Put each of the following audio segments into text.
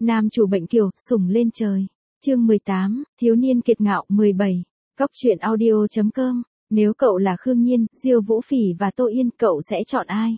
Nam chủ bệnh kiều, sủng lên trời. Chương 18, thiếu niên kiệt ngạo 17. Góc truyện audio.com. Nếu cậu là Khương Nhiên, Diêu Vũ Phỉ và Tô Yên, cậu sẽ chọn ai?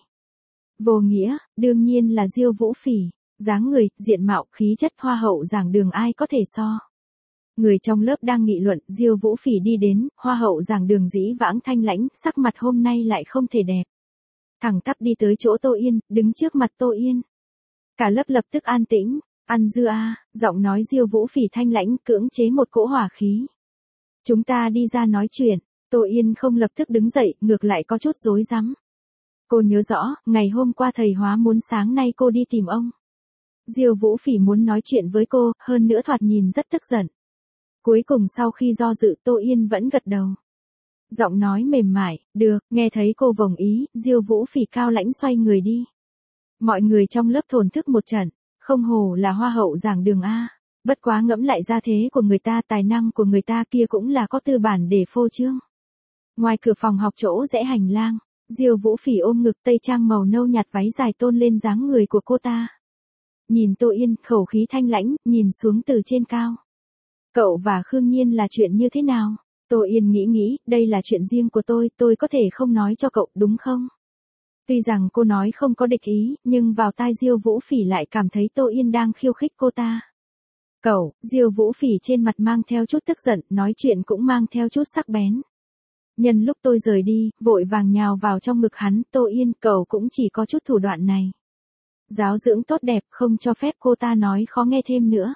Vô nghĩa, đương nhiên là Diêu Vũ Phỉ. Dáng người, diện mạo, khí chất hoa hậu giảng đường ai có thể so. Người trong lớp đang nghị luận, Diêu Vũ Phỉ đi đến, hoa hậu giảng đường dĩ vãng thanh lãnh, sắc mặt hôm nay lại không thể đẹp. Thẳng tắp đi tới chỗ Tô Yên, đứng trước mặt Tô Yên. Cả lớp lập tức an tĩnh, ăn dưa a, giọng nói Diêu Vũ Phỉ thanh lãnh cưỡng chế một cỗ hỏa khí. Chúng ta đi ra nói chuyện, Tô Yên không lập tức đứng dậy, ngược lại có chút rối rắm. Cô nhớ rõ, ngày hôm qua thầy hóa muốn sáng nay cô đi tìm ông. Diêu Vũ Phỉ muốn nói chuyện với cô, hơn nữa thoạt nhìn rất tức giận. Cuối cùng sau khi do dự Tô Yên vẫn gật đầu. Giọng nói mềm mại, được, nghe thấy cô đồng ý, Diêu Vũ Phỉ cao lãnh xoay người đi. Mọi người trong lớp thổn thức một trận, không hổ là hoa hậu giảng đường A. Bất quá ngẫm lại gia thế của người ta, tài năng của người ta kia cũng là có tư bản để phô trương. Ngoài cửa phòng học chỗ rẽ hành lang, Diêu Vũ Phỉ ôm ngực tây trang màu nâu nhạt váy dài tôn lên dáng người của cô ta. Nhìn Tô Yên, khẩu khí thanh lãnh, nhìn xuống từ trên cao. Cậu và Khương Nhiên là chuyện như thế nào? Tô Yên nghĩ, đây là chuyện riêng của tôi có thể không nói cho cậu, đúng không? Tuy rằng cô nói không có địch ý, nhưng vào tai Diêu Vũ Phỉ lại cảm thấy Tô Yên đang khiêu khích cô ta. Cậu, Diêu Vũ Phỉ trên mặt mang theo chút tức giận, nói chuyện cũng mang theo chút sắc bén. Nhân lúc tôi rời đi, vội vàng nhào vào trong ngực hắn, Tô Yên, cậu cũng chỉ có chút thủ đoạn này. Giáo dưỡng tốt đẹp, không cho phép cô ta nói khó nghe thêm nữa.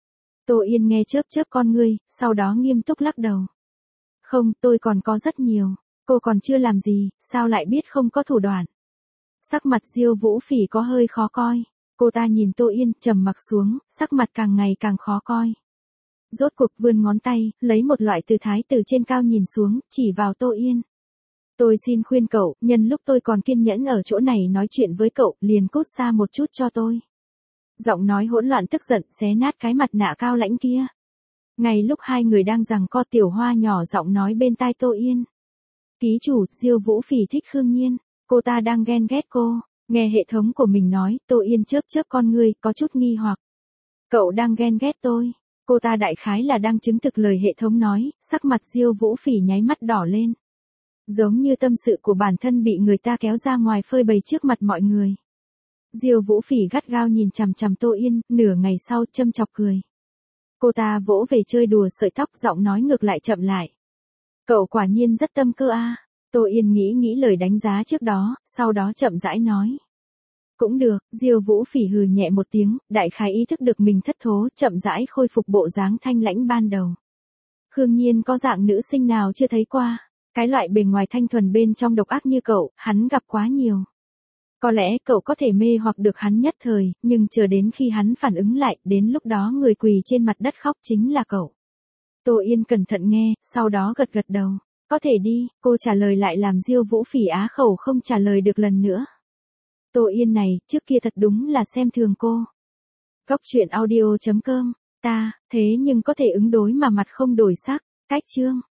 Tô Yên nghe chớp con ngươi, sau đó nghiêm túc lắc đầu. Không, tôi còn có rất nhiều, cô còn chưa làm gì, sao lại biết không có thủ đoạn. Sắc mặt Diêu Vũ Phỉ có hơi khó coi, cô ta nhìn Tô Yên, trầm mặc xuống, sắc mặt càng ngày càng khó coi. Rốt cuộc vươn ngón tay, lấy một loại tư thái từ trên cao nhìn xuống, chỉ vào Tô Yên. Tôi xin khuyên cậu, nhân lúc tôi còn kiên nhẫn ở chỗ này nói chuyện với cậu, liền cút xa một chút cho tôi. Giọng nói hỗn loạn tức giận, xé nát cái mặt nạ cao lãnh kia. Ngay lúc hai người đang giằng co, Tiểu Hoa nhỏ giọng nói bên tai Tô Yên. Ký chủ, Diêu Vũ Phỉ thích Khương Nhiên, cô ta đang ghen ghét cô. Nghe hệ thống của mình nói, Tô Yên chớp con ngươi, có chút nghi hoặc. Cậu đang ghen ghét tôi. Cô ta đại khái là đang chứng thực lời hệ thống nói, sắc mặt Diêu Vũ Phỉ nháy mắt đỏ lên. Giống như tâm sự của bản thân bị người ta kéo ra ngoài phơi bày trước mặt mọi người. Diêu Vũ Phỉ gắt gao nhìn chằm chằm Tô Yên, nửa ngày sau châm chọc cười. Cô ta vỗ về chơi đùa sợi tóc, giọng nói ngược lại chậm lại. Cậu quả nhiên rất tâm cơ a. Tô Yên nghĩ lời đánh giá trước đó, sau đó chậm rãi nói. Cũng được, Diêu Vũ Phỉ hừ nhẹ một tiếng, đại khái ý thức được mình thất thố, chậm rãi khôi phục bộ dáng thanh lãnh ban đầu. Khương Nhiên có dạng nữ sinh nào chưa thấy qua, cái loại bề ngoài thanh thuần bên trong độc ác như cậu, hắn gặp quá nhiều. Có lẽ cậu có thể mê hoặc được hắn nhất thời, nhưng chờ đến khi hắn phản ứng lại, đến lúc đó người quỳ trên mặt đất khóc chính là cậu. Tô Yên cẩn thận nghe, sau đó gật đầu. Có thể đi, cô trả lời lại làm Diêu Vũ Phỉ á khẩu không trả lời được lần nữa. Tô Yên này, trước kia thật đúng là xem thường cô. Góc truyện audio.com, thế nhưng có thể ứng đối mà mặt không đổi sắc, cách chương.